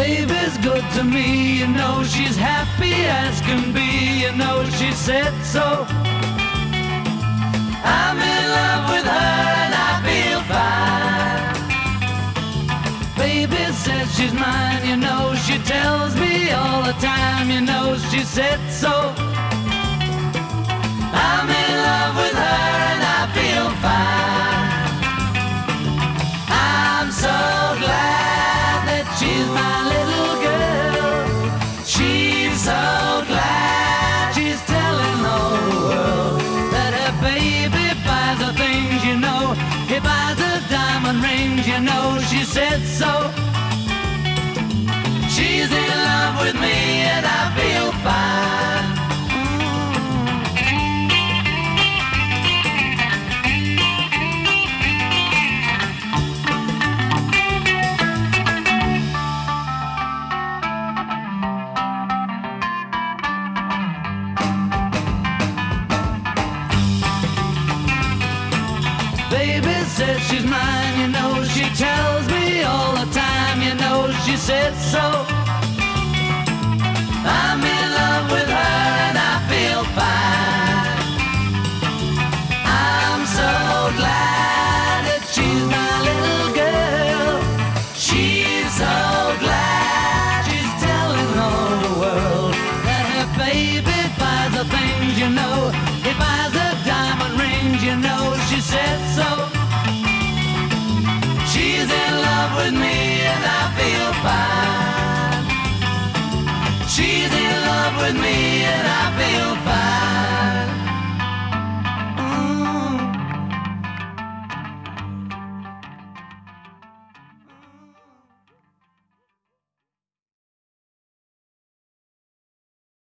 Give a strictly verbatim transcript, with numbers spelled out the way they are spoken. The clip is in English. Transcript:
Baby's good to me, you know she's happy as can be, you know she said so. I'm in love with her and I feel fine. Baby says she's mine, you know she tells me all the time, you know she said so. I'm in love with her and I feel fine. I'm so glad that she's my little girl. She's so glad she's telling all the world that her baby buys her things, you know. He buys her diamond rings, you know she said so. She's in love with me and I feel fine. Baby says she's mine, you know she tells me all the time, you know she said so. I'm in love with her and I feel fine. I'm so glad that she's my little girl. She's so glad she's telling all the world that her baby buys her things, you know. He buys her diamond rings, you know she said so. She's in love with me and I feel fine. She's in love with me and I feel fine.